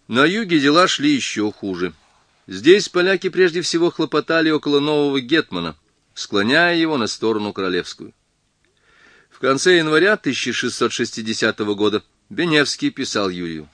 На юге дела шли еще хуже. Здесь поляки прежде всего хлопотали около нового гетмана, склоняя его на сторону королевскую. В конце января 1660 года Беневский писал Юрию: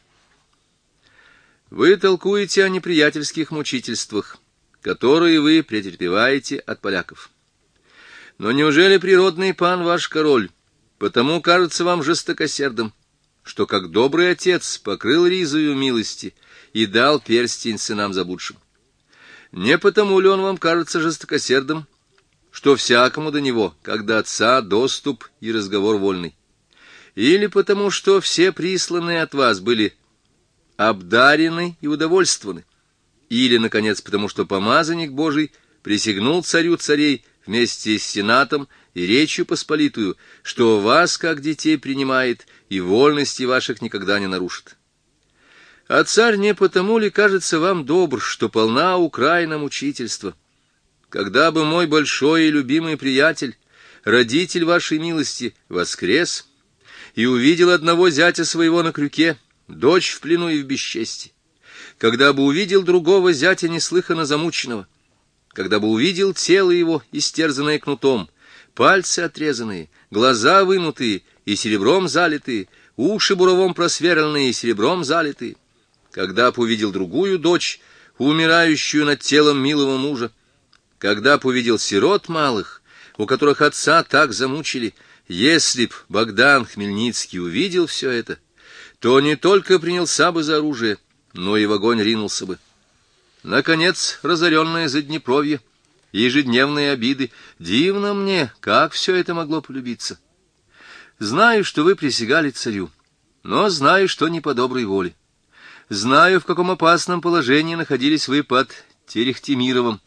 «Вы толкуете о неприятельских мучительствах, которые вы претерпеваете от поляков. Но неужели природный пан ваш король потому кажется вам жестокосердым, что, как добрый отец, покрыл ризою милости и дал перстень сынам заблудшим? Не потому ли он вам кажется жестокосердым, что всякому до него, как до отца, доступ и разговор вольный? Или потому, что все присланные от вас были обдарены и удовольствованы? Или, наконец, потому, что помазанник Божий присягнул царю царей вместе с сенатом и речью посполитую, что вас, как детей, принимает и вольности ваших никогда не нарушит? А царь не потому ли кажется вам добр, что полна Украина мучительства? Когда бы мой большой и любимый приятель, родитель вашей милости, воскрес и увидел одного зятя своего на крюке, дочь в плену и в бесчестии, когда бы увидел другого зятя неслыханно замученного, когда бы увидел тело его, истерзанное кнутом, пальцы отрезанные, глаза вынутые и серебром залитые, уши буровом просверленные и серебром залитые, когда б увидел другую дочь, умирающую над телом милого мужа, когда б увидел сирот малых, у которых отца так замучили, если б Богдан Хмельницкий увидел все это, то не только принялся бы за оружие, но и в огонь ринулся бы. Наконец, разоренное Заднепровье, ежедневные обиды. Дивно мне, как все это могло полюбиться. Знаю, что вы присягали царю, но знаю, что не по доброй воле. Знаю, в каком опасном положении находились вы под Терехтемировым.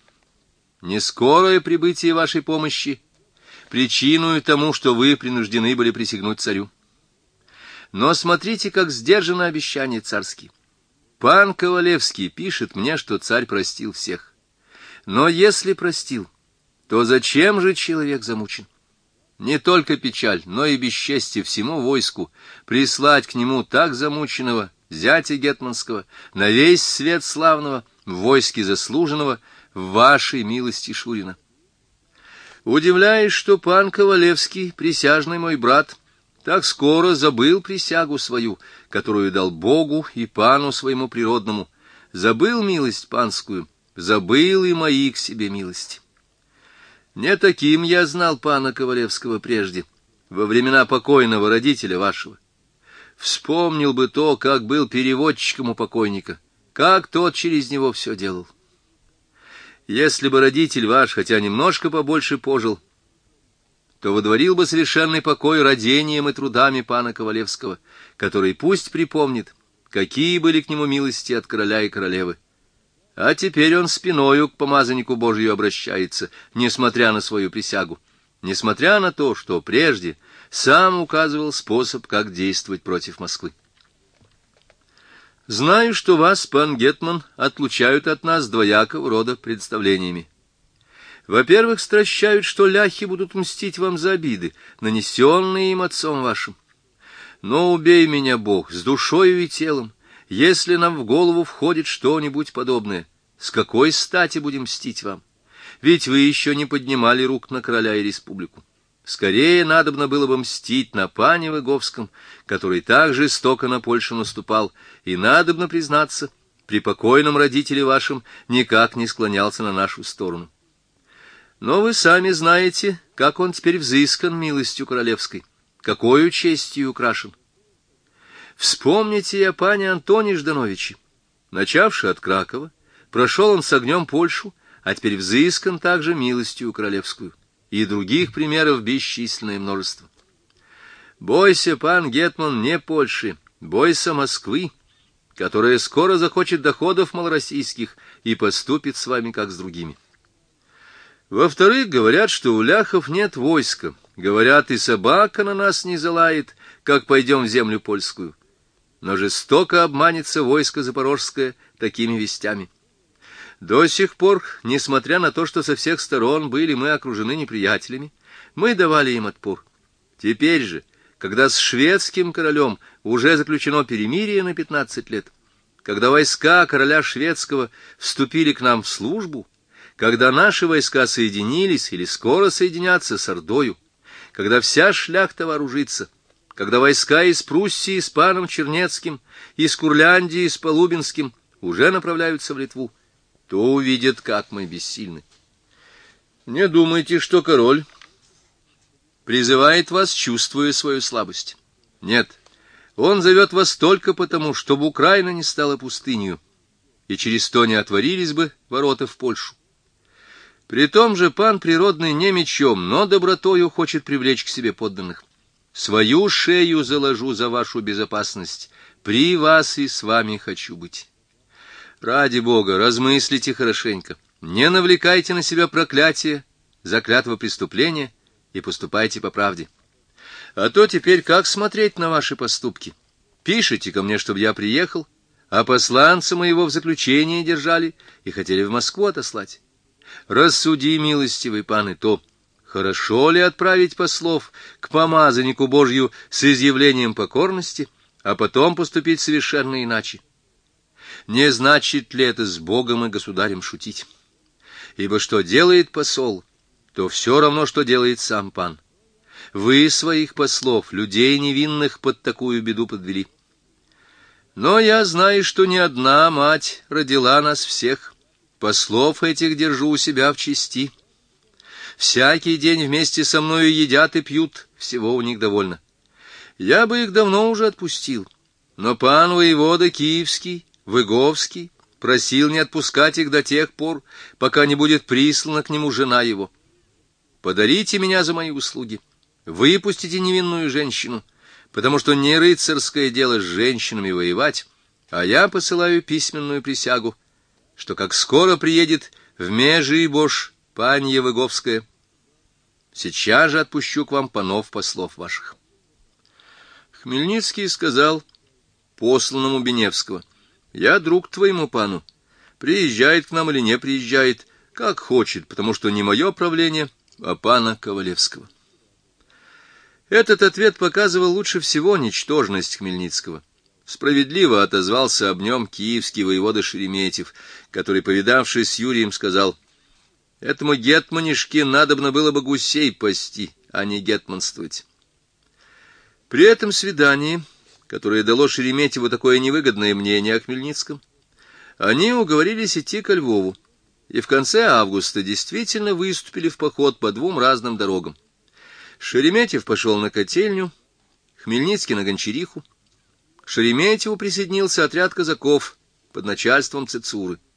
Нескорое прибытие вашей помощи причиною тому, что вы принуждены были присягнуть царю. Но смотрите, как сдержано обещание царские. Пан Ковалевский пишет мне, что царь простил всех. Но если простил, то зачем же человек замучен? Не только печаль, но и бесчестие всему войску прислать к нему так замученного зятя гетманского, на весь свет славного, в войске заслуженного, в вашей милости Шурина. Удивляюсь, что пан Ковалевский, присяжный мой брат, так скоро забыл присягу свою, которую дал Богу и пану своему природному, забыл милость панскую, забыл и мои к себе милости. Не таким я знал пана Ковалевского прежде, во времена покойного родителя вашего. Вспомнил бы то, как был переводчиком у покойника, как тот через него все делал. Если бы родитель ваш, хотя немножко побольше пожил, то водворил бы совершенный покой родением и трудами пана Ковалевского, который пусть припомнит, какие были к нему милости от короля и королевы. А теперь он спиною к помазаннику Божию обращается, несмотря на свою присягу, несмотря на то, что прежде сам указывал способ, как действовать против Москвы. Знаю, что вас, пан гетман, отлучают от нас двоякого рода представлениями. Во-первых, стращают, что ляхи будут мстить вам за обиды, нанесенные им отцом вашим. Но убей меня, Бог, с душою и телом, если нам в голову входит что-нибудь подобное. С какой стати будем мстить вам? Ведь вы еще не поднимали рук на короля и республику. Скорее надобно было бы мстить на пане Выговском, который так жестоко на Польшу наступал, и надобно признаться, при покойном родителе вашем никак не склонялся на нашу сторону. Но вы сами знаете, как он теперь взыскан милостью королевской, какою честью украшен. Вспомните и о пане Антоне Ждановиче. Начавши от Кракова, прошел он с огнем Польшу, а теперь взыскан также милостью королевскую. И других примеров бесчисленное множество. Бойся, пан гетман, не Польши, бойся Москвы, которая скоро захочет доходов малороссийских и поступит с вами, как с другими. Во-вторых, говорят, что у ляхов нет войска. Говорят, и собака на нас не залает, как пойдем в землю польскую. Но жестоко обманется войско запорожское такими вестями. До сих пор, несмотря на то, что со всех сторон были мы окружены неприятелями, мы давали им отпор. Теперь же, когда с шведским королем уже заключено перемирие на 15 лет, когда войска короля шведского вступили к нам в службу, когда наши войска соединились или скоро соединятся с Ордою, когда вся шляхта вооружится, когда войска из Пруссии с паном Чернецким, из Курляндии с Полубинским уже направляются в Литву, то увидят, как мы бессильны. Не думайте, что король призывает вас, чувствуя свою слабость. Нет, он зовет вас только потому, чтобы Украина не стала пустынью, и через то не отворились бы ворота в Польшу. При том же пан природный не мечом, но добротою хочет привлечь к себе подданных. Свою шею заложу за вашу безопасность, при вас и с вами хочу быть. Ради Бога, размыслите хорошенько, не навлекайте на себя проклятие за клятво преступления и поступайте по правде. А то теперь как смотреть на ваши поступки? Пишите ко мне, чтобы я приехал, а посланца моего в заключении держали и хотели в Москву отослать. Рассуди, милостивый пан, и то, хорошо ли отправить послов к помазаннику Божью с изъявлением покорности, а потом поступить совершенно иначе? Не значит ли это с Богом и государем шутить? Ибо что делает посол, то все равно, что делает сам пан. Вы своих послов, людей невинных, под такую беду подвели. Но я знаю, что ни одна мать родила нас всех. Послов этих держу у себя в чести. Всякий день вместе со мною едят и пьют, всего у них довольно. Я бы их давно уже отпустил, но пан воевода Киевский, Выговский, просил не отпускать их до тех пор, пока не будет прислана к нему жена его. Подарите меня за мои услуги, выпустите невинную женщину, потому что не рыцарское дело с женщинами воевать, а я посылаю письменную присягу, что как скоро приедет в Межибож панья Выговская, сейчас же отпущу к вам панов послов ваших. Хмельницкий сказал посланному Беневского: я друг твоему пану, приезжает к нам или не приезжает, как хочет, потому что не мое правление, а пана Ковалевского. Этот ответ показывал лучше всего ничтожность Хмельницкого. Справедливо отозвался об нем киевский воевода Шереметьев, который, повидавшись с Юрием, сказал: этому гетманишке надобно было бы гусей пасти, а не гетманствовать. При этом свидании, которое дало Шереметьеву такое невыгодное мнение о Хмельницком, они уговорились идти ко Львову, и в конце августа действительно выступили в поход по двум разным дорогам. Шереметьев пошел на Котельню, Хмельницкий на Гончариху. К Шереметьеву присоединился отряд казаков под начальством Цецуры.